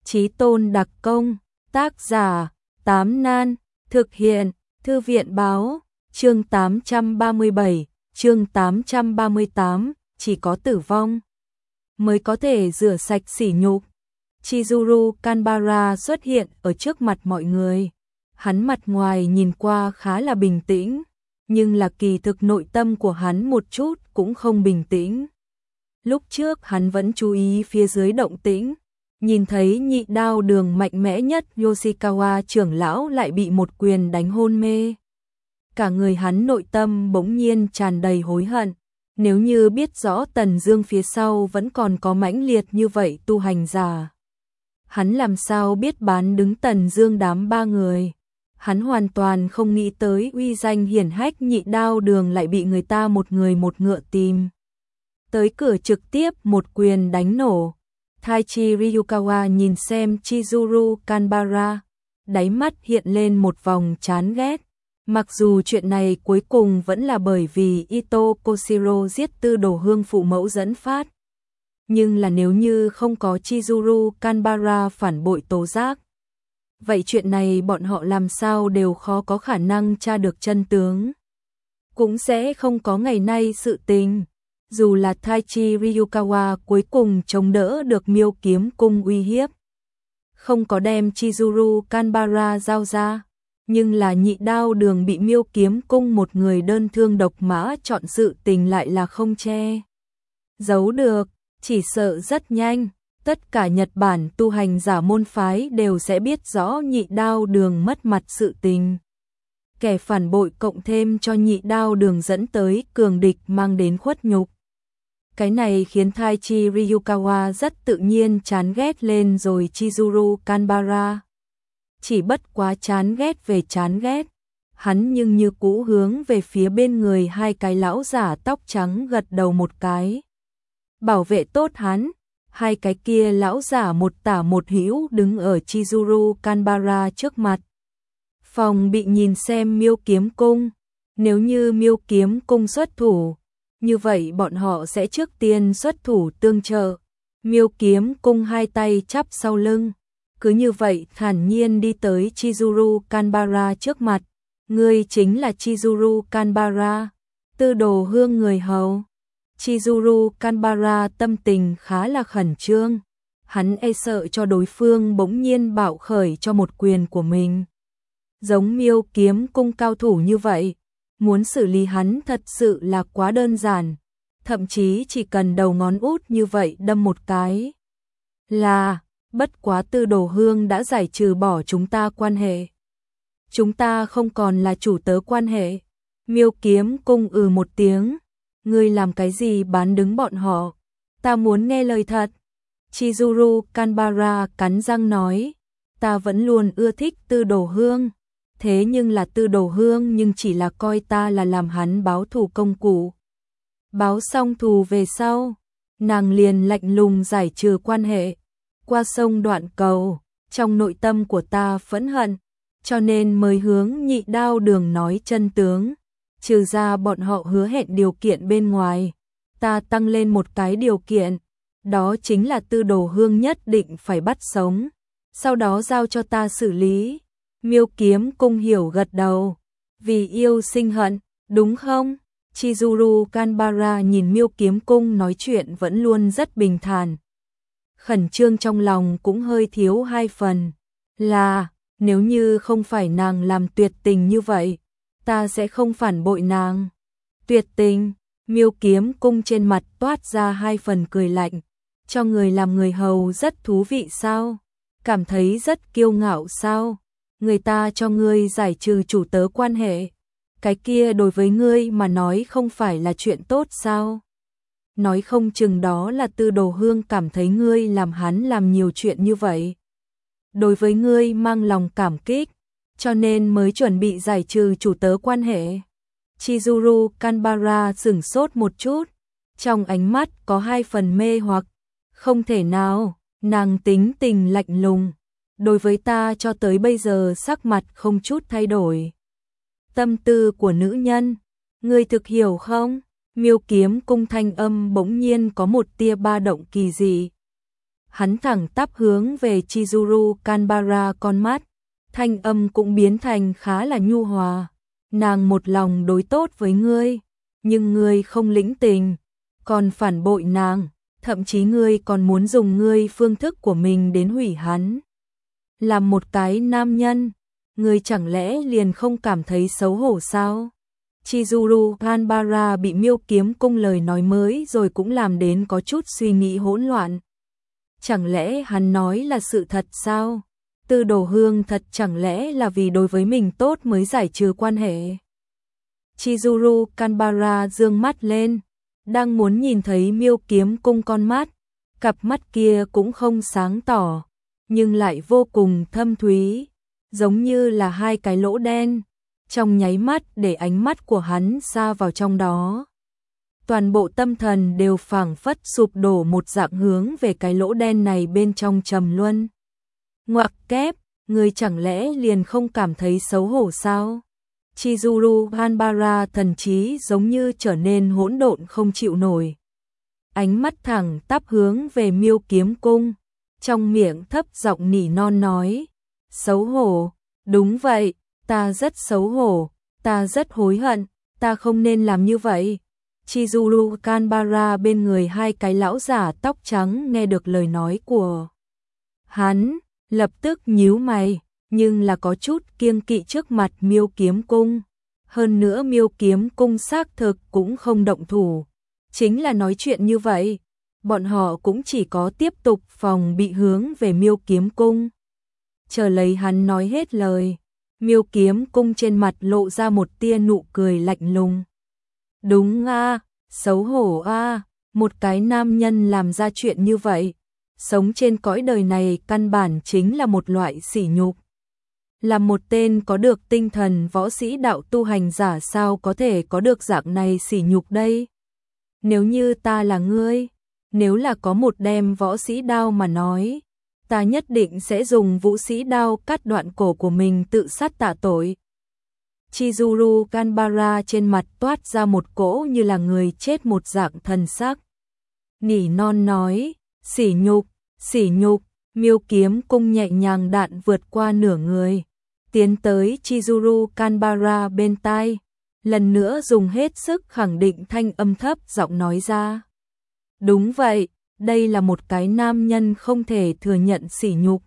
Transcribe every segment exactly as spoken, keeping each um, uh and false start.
Chí Tôn đặc công, tác giả, Tám Nan, thực hiện, Thư viện báo, chương tám trăm ba mươi bảy, chương tám trăm ba mươi tám, chỉ có tử vong mới có thể rửa sạch sỉ nhục. Chizuru Kanbara xuất hiện ở trước mặt mọi người. Hắn mặt ngoài nhìn qua khá là bình tĩnh, nhưng là kỳ thực nội tâm của hắn một chút cũng không bình tĩnh. Lúc trước hắn vẫn chú ý phía dưới động tĩnh, nhìn thấy nhị đao đường mạnh mẽ nhất Yoshikawa trưởng lão lại bị một quyền đánh hôn mê. Cả người hắn nội tâm bỗng nhiên tràn đầy hối hận. Nếu như biết rõ Tần Dương phía sau vẫn còn có mãnh liệt như vậy tu hành giả, hắn làm sao biết bán đứng Tần Dương đám ba người. Hắn hoàn toàn không nghĩ tới uy danh hiển hách nhị đao đường lại bị người ta một người một ngựa tìm tới cửa trực tiếp một quyền đánh nổ. Taichi Ryukawa nhìn xem Chizuru Kanbara, đáy mắt hiện lên một vòng chán ghét. Mặc dù chuyện này cuối cùng vẫn là bởi vì Ito Koshiro giết Tư Đồ Hương phụ mẫu dẫn phát, nhưng là nếu như không có Chizuru Kanbara phản bội tố giác, vậy chuyện này bọn họ làm sao đều khó có khả năng tra được chân tướng, cũng sẽ không có ngày nay sự tình. Dù là Taichi Ryukawa cuối cùng chống đỡ được Miêu Kiếm Cung uy hiếp, không có đem Chizuru Kanbara giao ra, nhưng là nhị đao đường bị Miêu Kiếm Cung một người đơn thương độc mã chọn sự tình lại là không che giấu được. Chỉ sợ rất nhanh, tất cả Nhật Bản tu hành giả môn phái đều sẽ biết rõ nhị đao đường mất mặt sự tình. Kẻ phản bội cộng thêm cho nhị đao đường dẫn tới cường địch mang đến khuất nhục. Cái này khiến Taichi Ryukawa rất tự nhiên chán ghét lên rồi Chizuru Kanbara. Chỉ bất quá chán ghét về chán ghét, hắn nhưng như cũ hướng về phía bên người hai cái lão giả tóc trắng gật đầu một cái. Bảo vệ tốt hắn, hai cái kia lão giả một tả một hữu đứng ở Chizuru Kanbara trước mặt. Phòng bị nhìn xem Miêu Kiếm Cung, nếu như Miêu Kiếm Cung xuất thủ, như vậy bọn họ sẽ trước tiên xuất thủ tương trợ. Miêu Kiếm Cung hai tay chắp sau lưng, cứ như vậy thản nhiên đi tới Chizuru Kanbara trước mặt. Ngươi chính là Chizuru Kanbara, Tư Đồ Hương người hầu. Chizuru Kanbara tâm tình khá là khẩn trương, hắn e sợ cho đối phương bỗng nhiên bạo khởi cho một quyền của mình. Giống Miêu Kiếm Cung cao thủ như vậy, muốn xử lý hắn thật sự là quá đơn giản, thậm chí chỉ cần đầu ngón út như vậy đâm một cái là, bất quá Tư Đồ Hương đã giải trừ bỏ chúng ta quan hệ. Chúng ta không còn là chủ tớ quan hệ. Miêu Kiếm Cung ừ một tiếng, ngươi làm cái gì bán đứng bọn họ? Ta muốn nghe lời thật. Chizuru Kanbara cắn răng nói, ta vẫn luôn ưa thích Tư Đồ Hương, thế nhưng là Tư Đồ Hương nhưng chỉ là coi ta là làm hắn báo thù công cụ. Báo xong thù về sau, nàng liền lạnh lùng giải trừ quan hệ. Qua sông đoạn cầu, trong nội tâm của ta phẫn hận, cho nên mới hướng nhị đao đường nói chân tướng. Trừ ra bọn họ hứa hẹn điều kiện bên ngoài, ta tăng lên một cái điều kiện, đó chính là Tư Đồ Hương nhất định phải bắt sống, sau đó giao cho ta xử lý. Miêu Kiếm Cung hiểu gật đầu, vì yêu sinh hận, đúng không? Chizuru Kanbara nhìn Miêu Kiếm Cung nói chuyện vẫn luôn rất bình thản. Khẩn trương trong lòng cũng hơi thiếu hai phần, là nếu như không phải nàng làm tuyệt tình như vậy, ta sẽ không phản bội nàng. Tuyệt tình? Miêu Kiếm Cung trên mặt toát ra hai phần cười lạnh, cho người làm người hầu rất thú vị sao? Cảm thấy rất kiêu ngạo sao? Người ta cho ngươi giải trừ chủ tớ quan hệ, cái kia đối với ngươi mà nói không phải là chuyện tốt sao? Nói không chừng đó là Tư Đồ Hương cảm thấy ngươi làm hắn làm nhiều chuyện như vậy, đối với ngươi mang lòng cảm kích, cho nên mới chuẩn bị giải trừ chủ tớ quan hệ. Chizuru Kanbara sửng sốt một chút, trong ánh mắt có hai phần mê hoặc. Không thể nào, nàng tính tình lạnh lùng, đối với ta cho tới bây giờ sắc mặt không chút thay đổi. Tâm tư của nữ nhân, ngươi thực hiểu không? Miêu Kiếm Cung thanh âm bỗng nhiên có một tia ba động kỳ dị. hắn thẳng tắp hướng về Chizuru Kanbara con mắt, thanh âm cũng biến thành khá là nhu hòa. Nàng một lòng đối tốt với ngươi, nhưng ngươi không lĩnh tình, còn phản bội nàng, thậm chí ngươi còn muốn dùng ngươi phương thức của mình đến hủy hắn. Làm một cái nam nhân, ngươi chẳng lẽ liền không cảm thấy xấu hổ sao? Chizuru Kanbara bị Miêu Kiếm Cung lời nói mới rồi cũng làm đến có chút suy nghĩ hỗn loạn. Chẳng lẽ hắn nói là sự thật sao? Tư Đồ Hương thật chẳng lẽ là vì đối với mình tốt mới giải trừ quan hệ? Chizuru Kanbara dương mắt lên, đang muốn nhìn thấy Miêu Kiếm Cung con mắt, cặp mắt kia cũng không sáng tỏ, nhưng lại vô cùng thâm thúy, giống như là hai cái lỗ đen, trong nháy mắt để ánh mắt của hắn sa vào trong đó. Toàn bộ tâm thần đều phảng phất sụp đổ một dạng hướng về cái lỗ đen này bên trong trầm luân. Ngoặc kép, người chẳng lẽ liền không cảm thấy xấu hổ sao? Chizuru Kanbara thần trí giống như trở nên hỗn độn không chịu nổi. Ánh mắt thẳng tắp hướng về Miêu Kiếm Cung, trong miệng thấp giọng nỉ non nói, xấu hổ, đúng vậy, ta rất xấu hổ, ta rất hối hận, ta không nên làm như vậy. Chizuru Kanbara bên người hai cái lão giả tóc trắng nghe được lời nói của hắn, lập tức nhíu mày, nhưng là có chút kiêng kỵ trước mặt Miêu Kiếm Cung. Hơn nữa Miêu Kiếm Cung xác thực cũng không động thủ. Chính là nói chuyện như vậy, bọn họ cũng chỉ có tiếp tục phòng bị hướng về Miêu Kiếm Cung. Chờ lấy hắn nói hết lời, Miêu Kiếm Cung trên mặt lộ ra một tia nụ cười lạnh lùng. Đúng a, xấu hổ a, một cái nam nhân làm ra chuyện như vậy, sống trên cõi đời này căn bản chính là một loại sỉ nhục. Là một tên có được tinh thần võ sĩ đạo tu hành giả sao có thể có được dạng này sỉ nhục đây? Nếu như ta là ngươi, nếu là có một đem võ sĩ đao mà nói, ta nhất định sẽ dùng vũ sĩ đao cắt đoạn cổ của mình tự sát tạ tội. Chizuru Kanbara trên mặt toát ra một cỗ như là người chết một dạng thần sắc. Nỉ non nói, sỉ nhục, sỉ nhục. Miêu Kiếm Cung nhẹ nhàng đạn vượt qua nửa người, tiến tới Chizuru Kanbara bên tai, lần nữa dùng hết sức khẳng định thanh âm thấp giọng nói ra. Đúng vậy, đây là một cái nam nhân không thể thừa nhận sỉ nhục.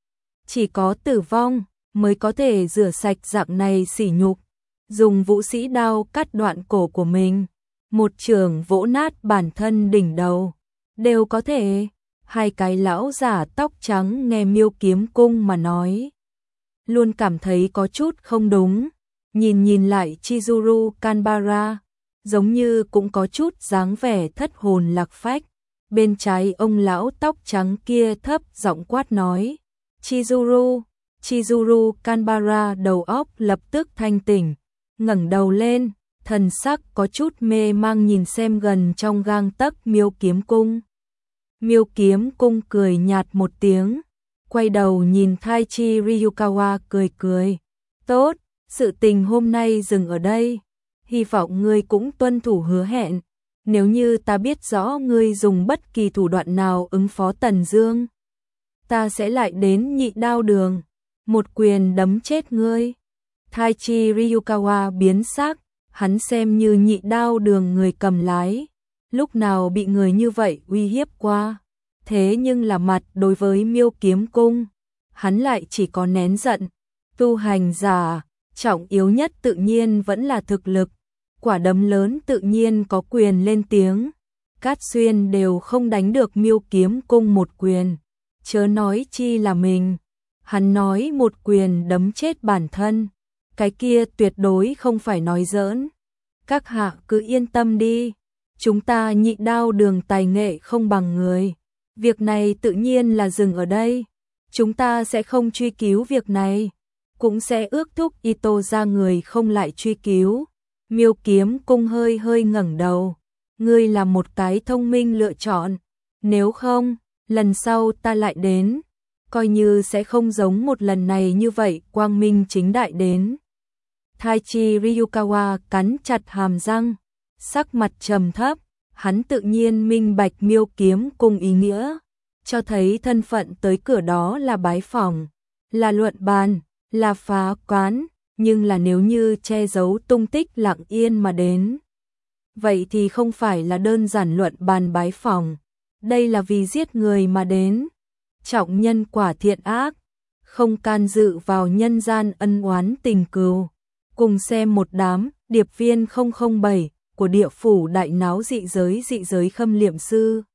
Chỉ có tử vong mới có thể rửa sạch dạng này sỉ nhục. Dùng vũ sĩ đao cắt đoạn cổ của mình, một chưởng vỗ nát bản thân đỉnh đầu, đều có thể. Hai cái lão giả tóc trắng nghe Miêu Kiếm Cung mà nói, luôn cảm thấy có chút không đúng. Nhìn nhìn lại Chizuru Kanbara, giống như cũng có chút dáng vẻ thất hồn lạc phách. Bên trái ông lão tóc trắng kia thấp giọng quát nói, Chizuru, Chizuru Kanbara đầu óc lập tức thanh tỉnh, ngẩng đầu lên, thần sắc có chút mê mang nhìn xem gần trong gang tấc Miêu Kiếm Cung. Miêu Kiếm Cung cười nhạt một tiếng, quay đầu nhìn Taichi Ryukawa cười cười. Tốt, sự tình hôm nay dừng ở đây. Hy vọng ngươi cũng tuân thủ hứa hẹn. Nếu như ta biết rõ ngươi dùng bất kỳ thủ đoạn nào ứng phó Tần Dương, ta sẽ lại đến Nhị Đao Đường, một quyền đấm chết ngươi. Taichi Ryukawa biến sắc, hắn xem như Nhị Đao Đường người cầm lái, lúc nào bị người như vậy uy hiếp qua. Thế nhưng là mặt đối với Miêu Kiếm Cung, hắn lại chỉ có nén giận. Tu hành giả, trọng yếu nhất tự nhiên vẫn là thực lực. Quả đấm lớn tự nhiên có quyền lên tiếng. Cát Xuyên đều không đánh được Miêu Kiếm Cung một quyền, chớ nói chi là mình. Hắn nói một quyền đấm chết bản thân, cái kia tuyệt đối không phải nói giỡn. Các hạ cứ yên tâm đi, chúng ta Nhị Đao Đường tài nghệ không bằng người. Việc này tự nhiên là dừng ở đây. Chúng ta sẽ không truy cứu việc này, cũng sẽ ước thúc Ito ra người không lại truy cứu. Miêu Kiếm Cung hơi hơi ngẩng đầu. Ngươi là một cái thông minh lựa chọn. Nếu không, lần sau ta lại đến, coi như sẽ không giống một lần này như vậy quang minh chính đại đến. Taichi Ryukawa cắn chặt hàm răng, sắc mặt trầm thấp. Hắn tự nhiên minh bạch Miêu Kiếm Cung ý nghĩa, cho thấy thân phận tới cửa đó là bái phỏng, là luận bàn, là phá quán, nhưng là nếu như che giấu tung tích lặng yên mà đến. Vậy thì không phải là đơn giản luận bàn bái phỏng, đây là vì giết người mà đến. Trọng nhân quả thiện ác, không can dự vào nhân gian ân oán tình cừu. Cùng xem một đám điệp viên không không bảy của địa phủ đại náo dị giới dị giới Khâm Liệm Sư.